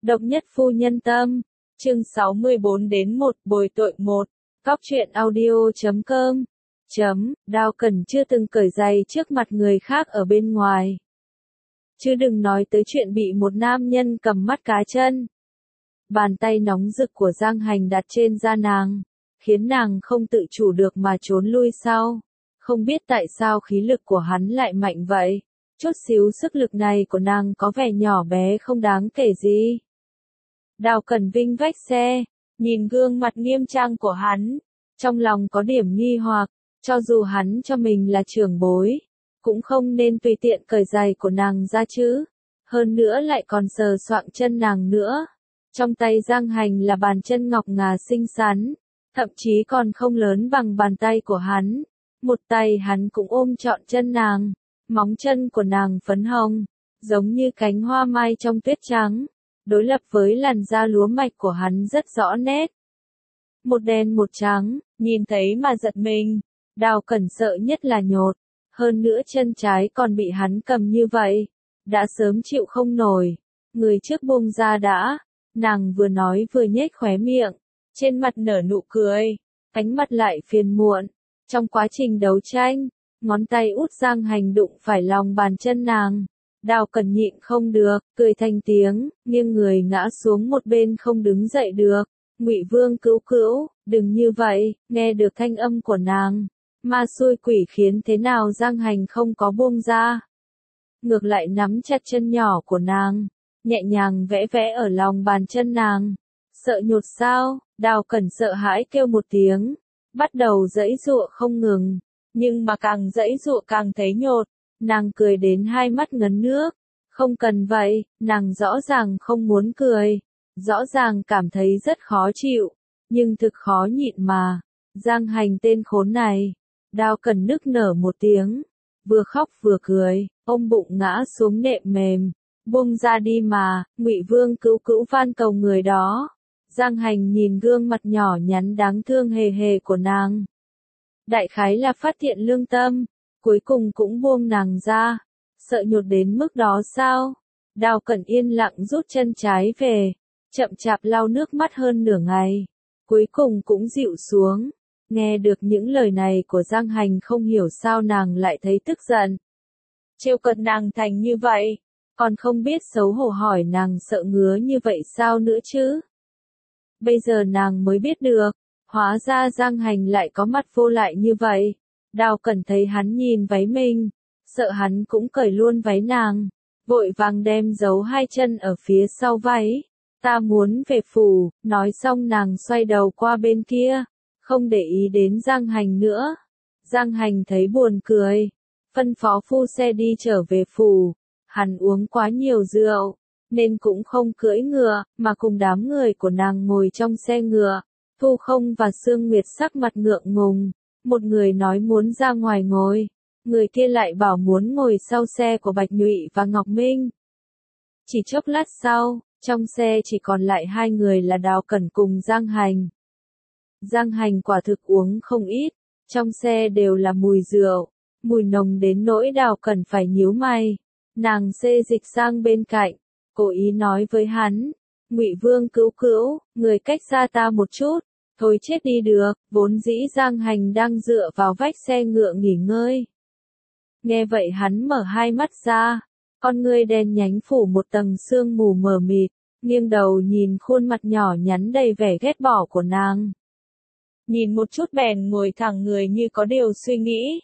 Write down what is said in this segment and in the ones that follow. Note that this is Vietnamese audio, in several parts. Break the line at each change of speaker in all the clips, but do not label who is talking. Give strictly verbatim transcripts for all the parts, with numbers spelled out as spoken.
Độc nhất phu nhân tâm, chương sáu mươi bốn đến một bồi tội một, cóc truyện audio chấm com, chấm, Đao Cẩn chưa từng cởi giày trước mặt người khác ở bên ngoài. Chứ đừng nói tới chuyện bị một nam nhân cầm mắt cá chân. Bàn tay nóng rực của Giang Hành đặt trên da nàng, khiến nàng không tự chủ được mà trốn lui sau. Không biết tại sao khí lực của hắn lại mạnh vậy, chút xíu sức lực này của nàng có vẻ nhỏ bé không đáng kể gì. Đào Cẩn Vinh vách xe, nhìn gương mặt nghiêm trang của hắn, trong lòng có điểm nghi hoặc, cho dù hắn cho mình là trưởng bối, cũng không nên tùy tiện cởi giày của nàng ra chứ, hơn nữa lại còn sờ soạng chân nàng nữa. Trong tay Giang Hành là bàn chân ngọc ngà xinh xắn, thậm chí còn không lớn bằng bàn tay của hắn. Một tay hắn cũng ôm trọn chân nàng, móng chân của nàng phấn hồng, giống như cánh hoa mai trong tuyết trắng, đối lập với làn da lúa mạch của hắn rất rõ nét. Một đen một trắng, nhìn thấy mà giật mình, Đào Cẩn sợ nhất là nhột, hơn nữa chân trái còn bị hắn cầm như vậy, đã sớm chịu không nổi, người trước buông ra đã, nàng vừa nói vừa nhếch khóe miệng, trên mặt nở nụ cười, ánh mắt lại phiền muộn. Trong quá trình đấu tranh, ngón tay út Giang Hành đụng phải lòng bàn chân nàng. Đào Cẩn nhịn không được, cười thành tiếng, nghiêng người ngã xuống một bên không đứng dậy được. Ngụy Vương Cữu Cữu, đừng như vậy, nghe được thanh âm của nàng. Ma xui quỷ khiến thế nào Giang Hành không có buông ra. Ngược lại nắm chặt chân nhỏ của nàng, nhẹ nhàng vẽ vẽ ở lòng bàn chân nàng. Sợ nhột sao? Đào Cẩn sợ hãi kêu một tiếng. Bắt đầu giãy giụa không ngừng, nhưng mà càng giãy giụa càng thấy nhột, nàng cười đến hai mắt ngấn nước, không cần vậy, nàng rõ ràng không muốn cười, rõ ràng cảm thấy rất khó chịu, nhưng thực khó nhịn mà. Giang Hành tên khốn này, Đào Cẩn nức nở một tiếng, vừa khóc vừa cười, ôm bụng ngã xuống nệm mềm, buông ra đi mà. Ngụy Vương Cữu Cữu van cầu người đó. Giang Hành nhìn gương mặt nhỏ nhắn đáng thương hề hề của nàng. Đại khái là phát hiện lương tâm, cuối cùng cũng buông nàng ra. Sợ nhột đến mức đó sao? Đào Cẩn yên lặng rút chân trái về, chậm chạp lau nước mắt hơn nửa ngày. Cuối cùng cũng dịu xuống. Nghe được những lời này của Giang Hành không hiểu sao nàng lại thấy tức giận. Trêu cợt nàng thành như vậy, còn không biết xấu hổ hỏi nàng sợ ngứa như vậy sao nữa chứ? Bây giờ nàng mới biết được, hóa ra Giang Hành lại có mặt vô lại như vậy. Đào Cẩn thấy hắn nhìn váy mình, sợ hắn cũng cởi luôn váy nàng, vội vàng đem giấu hai chân ở phía sau váy. Ta muốn về phủ, nói xong nàng xoay đầu qua bên kia, không để ý đến Giang Hành nữa. Giang Hành thấy buồn cười, phân phó phu xe đi trở về phủ, hắn uống quá nhiều rượu, nên cũng không cưỡi ngựa, mà cùng đám người của nàng ngồi trong xe ngựa. Thu Không và Sương Nguyệt sắc mặt ngượng ngùng, một người nói muốn ra ngoài ngồi, người kia lại bảo muốn ngồi sau xe của Bạch Nhụy và Ngọc Minh. Chỉ chốc lát sau, trong xe chỉ còn lại hai người là Đào Cẩn cùng Giang Hành. Giang Hành quả thực uống không ít, trong xe đều là mùi rượu, mùi nồng đến nỗi Đào Cẩn phải nhíu mày. Nàng xê dịch sang bên cạnh, cố ý nói với hắn, Ngụy Vương Cữu Cữu, người cách xa ta một chút, thôi chết đi được. Vốn dĩ Giang Hành đang dựa vào vách xe ngựa nghỉ ngơi. Nghe vậy hắn mở hai mắt ra, con ngươi đen nhánh phủ một tầng sương mù mờ mịt, nghiêng đầu nhìn khuôn mặt nhỏ nhắn đầy vẻ ghét bỏ của nàng. Nhìn một chút bèn ngồi thẳng người như có điều suy nghĩ.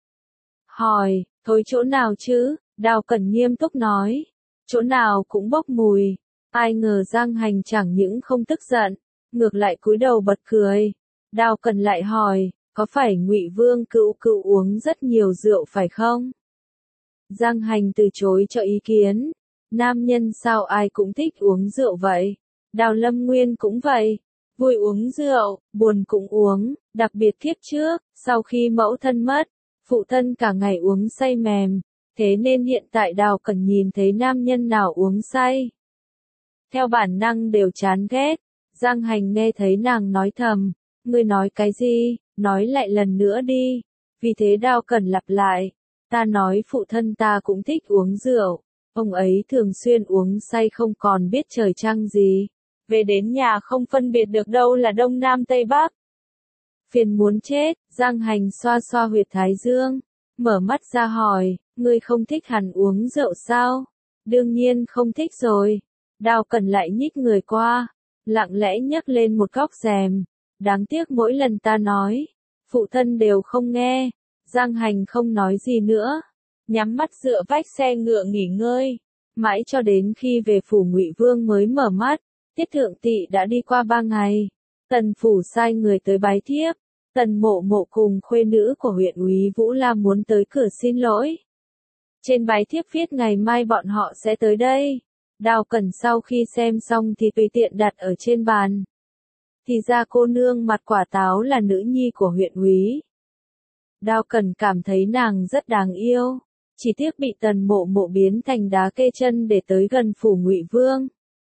Hỏi, thôi chỗ nào chứ? Đào Cẩn nghiêm túc nói, chỗ nào cũng bốc mùi. Ai ngờ Giang Hành chẳng những không tức giận, ngược lại cúi đầu bật cười. Đào Cẩn lại hỏi, có phải Ngụy Vương Cữu Cữu uống rất nhiều rượu phải không? Giang Hành từ chối cho ý kiến. Nam nhân sao ai cũng thích uống rượu vậy? Đào Lâm Nguyên cũng vậy, vui uống rượu, buồn cũng uống, đặc biệt kiếp trước, sau khi mẫu thân mất, phụ thân cả ngày uống say mềm. Thế nên hiện tại Đào Cẩn nhìn thấy nam nhân nào uống say, theo bản năng đều chán ghét. Giang Hành nghe thấy nàng nói thầm, ngươi nói cái gì, nói lại lần nữa đi. Vì thế Đào Cẩn lặp lại, ta nói phụ thân ta cũng thích uống rượu, Ông ấy thường xuyên uống say không còn biết trời trăng gì. Về đến nhà không phân biệt được đâu là đông nam tây bắc. Phiền muốn chết, Giang Hành xoa xoa huyệt thái dương. Mở mắt ra hỏi, ngươi không thích hắn uống rượu sao? Đương nhiên không thích rồi. Đào Cẩn lại nhích người qua, lặng lẽ nhấc lên một góc rèm. Đáng tiếc mỗi lần ta nói, phụ thân đều không nghe. Giang Hành không nói gì nữa, nhắm mắt dựa vách xe ngựa nghỉ ngơi. Mãi cho đến khi về phủ Ngụy Vương mới mở mắt. Tiết Thượng Tỵ đã đi qua ba ngày. Tần phủ sai người tới bái thiếp. Tần Mộ Mộ cùng khuê nữ của huyện úy Vũ La muốn tới cửa xin lỗi. Trên bái thiếp viết ngày mai bọn họ sẽ tới đây. Đào Cẩn sau khi xem xong thì tùy tiện đặt ở trên bàn. Thì ra cô nương mặt quả táo là nữ nhi của huyện úy. Đào Cẩn cảm thấy nàng rất đáng yêu. Chỉ tiếc bị Tần Mộ Mộ biến thành đá kê chân để tới gần phủ Ngụy Vương.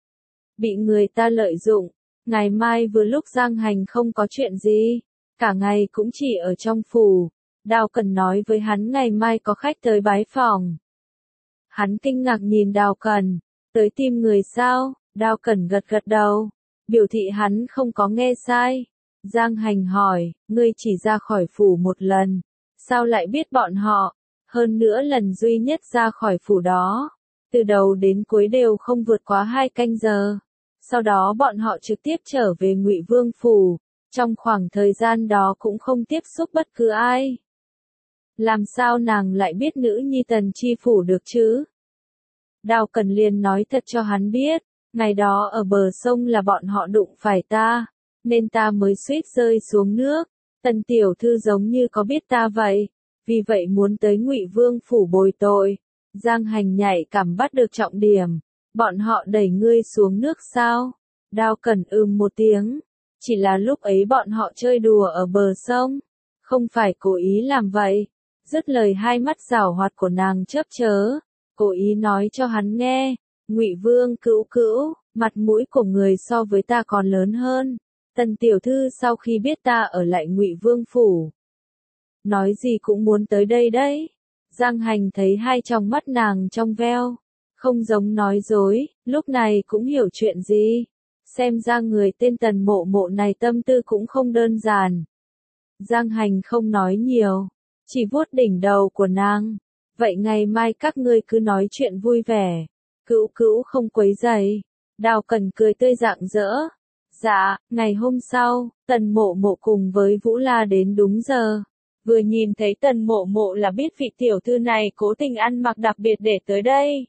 Bị người ta lợi dụng. Ngày mai vừa lúc Giang Hành không có chuyện gì. Cả ngày cũng chỉ ở trong phủ. Đào Cẩn nói với hắn ngày mai có khách tới bái phòng. Hắn kinh ngạc nhìn Đào Cẩn. Tới tìm người sao? Đào Cẩn gật gật đầu. Biểu thị hắn không có nghe sai. Giang Hành hỏi, ngươi chỉ ra khỏi phủ một lần. Sao lại biết bọn họ? Hơn nữa lần duy nhất ra khỏi phủ đó. Từ đầu đến cuối đều không vượt quá hai canh giờ. Sau đó bọn họ trực tiếp trở về Ngụy Vương phủ. Trong khoảng thời gian đó cũng không tiếp xúc bất cứ ai. Làm sao nàng lại biết nữ nhi Tần chi phủ được chứ? Đào Cẩn liền nói thật cho hắn biết. Ngày đó ở bờ sông là bọn họ đụng phải ta. Nên ta mới suýt rơi xuống nước. Tần tiểu thư giống như có biết ta vậy. Vì vậy muốn tới Ngụy Vương phủ bồi tội. Giang Hành nhạy cảm bắt được trọng điểm. Bọn họ đẩy ngươi xuống nước sao? Đào Cẩn ừm một tiếng. Chỉ là lúc ấy bọn họ chơi đùa ở bờ sông. Không phải cố ý làm vậy. Dứt lời hai mắt giảo hoạt của nàng chớp chớ. Cố ý nói cho hắn nghe. Ngụy Vương cữu cữu, mặt mũi của người so với ta còn lớn hơn. Tần tiểu thư sau khi biết ta ở lại Ngụy Vương phủ. Nói gì cũng muốn tới đây đấy. Giang Hành thấy hai tròng mắt nàng trong veo. Không giống nói dối, lúc này cũng hiểu chuyện gì. Xem ra người tên Tần Mộ Mộ này tâm tư cũng không đơn giản. Giang Hành không nói nhiều, chỉ vuốt đỉnh đầu của nàng. Vậy ngày mai các ngươi cứ nói chuyện vui vẻ. Cữu cữu không quấy rầy. Đào Cẩn cười tươi rạng rỡ. Dạ, ngày hôm sau, Tần Mộ Mộ cùng với Vũ La đến đúng giờ. Vừa nhìn thấy Tần Mộ Mộ là biết vị tiểu thư này cố tình ăn mặc đặc biệt để tới đây.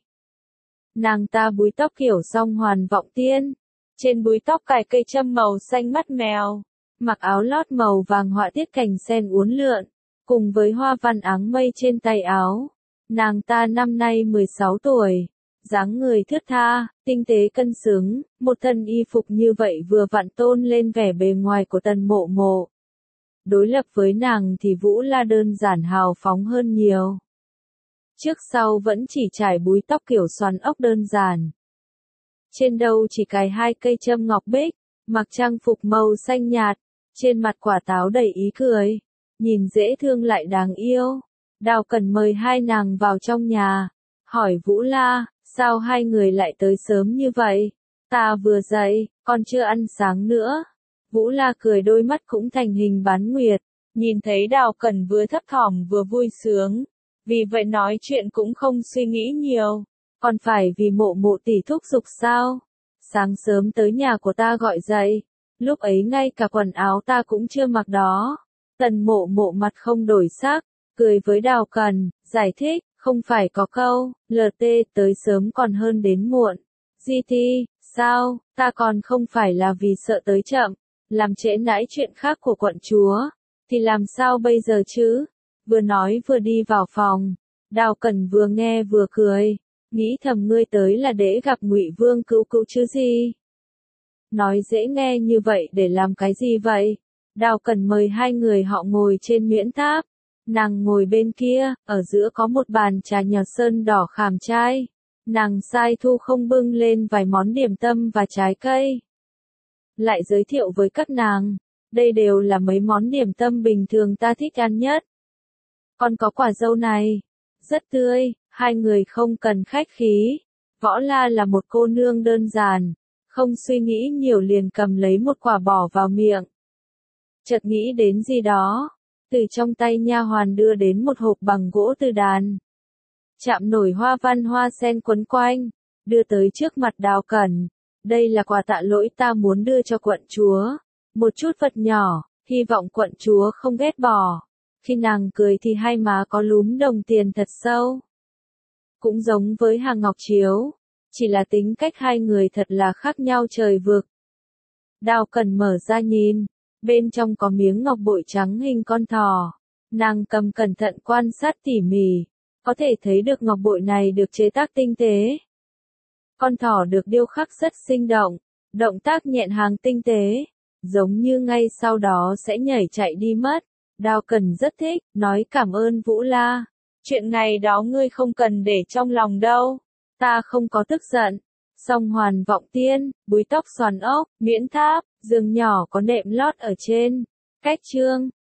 Nàng ta búi tóc kiểu song hoàn vọng tiên. Trên búi tóc cài cây châm màu xanh mắt mèo. Mặc áo lót màu vàng họa tiết cành sen uốn lượn. Cùng với hoa văn áng mây trên tay áo. Nàng ta năm nay mười sáu tuổi. Dáng người thướt tha, tinh tế cân xứng. Một thân y phục như vậy vừa vặn tôn lên vẻ bề ngoài của Tần Mộ Mộ. Đối lập với nàng thì Vũ La đơn giản hào phóng hơn nhiều. Trước sau vẫn chỉ trải búi tóc kiểu xoắn ốc đơn giản. Trên đầu chỉ cài hai cây châm ngọc bích, mặc trang phục màu xanh nhạt, trên mặt quả táo đầy ý cười, nhìn dễ thương lại đáng yêu. Đào Cẩn mời hai nàng vào trong nhà, hỏi Vũ La, sao hai người lại tới sớm như vậy? Ta vừa dậy, còn chưa ăn sáng nữa. Vũ La cười đôi mắt cũng thành hình bán nguyệt, nhìn thấy Đào Cẩn vừa thấp thỏm vừa vui sướng. Vì vậy nói chuyện cũng không suy nghĩ nhiều. Còn phải vì Mộ Mộ tỷ thúc giục sao? Sáng sớm tới nhà của ta gọi dậy. Lúc ấy ngay cả quần áo ta cũng chưa mặc đó. Tần Mộ Mộ mặt không đổi sắc, cười với Đào Cẩn, giải thích, không phải có câu, lờ tê tới sớm còn hơn đến muộn. giê tê, sao, ta còn không phải là vì sợ tới chậm, làm trễ nãi chuyện khác của quận chúa. Thì làm sao bây giờ chứ? Vừa nói vừa đi vào phòng. Đào Cẩn vừa nghe vừa cười. Nghĩ thầm ngươi tới là để gặp Ngụy Vương cữu cữu chứ gì? Nói dễ nghe như vậy để làm cái gì vậy? Đào Cẩn mời hai người họ ngồi trên miễn tháp. Nàng ngồi bên kia, ở giữa có một bàn trà nhỏ sơn đỏ khảm trai. Nàng sai thu không bưng lên vài món điểm tâm và trái cây. Lại giới thiệu với các nàng. Đây đều là mấy món điểm tâm bình thường ta thích ăn nhất. Còn có quả dâu này. Rất tươi, Hai người không cần khách khí. Võ La là một cô nương đơn giản, không suy nghĩ nhiều liền cầm lấy một quả bỏ vào miệng. Chợt nghĩ đến gì đó, từ trong tay nha hoàn đưa đến một hộp bằng gỗ từ đàn. Chạm nổi hoa văn hoa sen quấn quanh, đưa tới trước mặt Đào Cẩn. Đây là quà tạ lỗi ta muốn đưa cho quận chúa. Một chút vật nhỏ, hy vọng quận chúa không ghét bỏ. Khi nàng cười thì hai má có lúm đồng tiền thật sâu. Cũng giống với Hàng Ngọc Chiếu, chỉ là tính cách hai người thật là khác nhau trời vực. Đào Cẩn mở ra nhìn, bên trong có miếng ngọc bội trắng hình con thỏ. Nàng cầm cẩn thận quan sát tỉ mỉ, có thể thấy được ngọc bội này được chế tác tinh tế. Con thỏ được điêu khắc rất sinh động, động tác nhẹ nhàng tinh tế, giống như ngay sau đó sẽ nhảy chạy đi mất. Đào Cẩn rất thích, nói cảm ơn Vũ La. Chuyện ngày đó ngươi không cần để trong lòng đâu, ta không có tức giận. Song Hoàn Vọng Tiên, búi tóc xoàn ốc, miễn tháp, giường nhỏ có nệm lót ở trên. Cách chương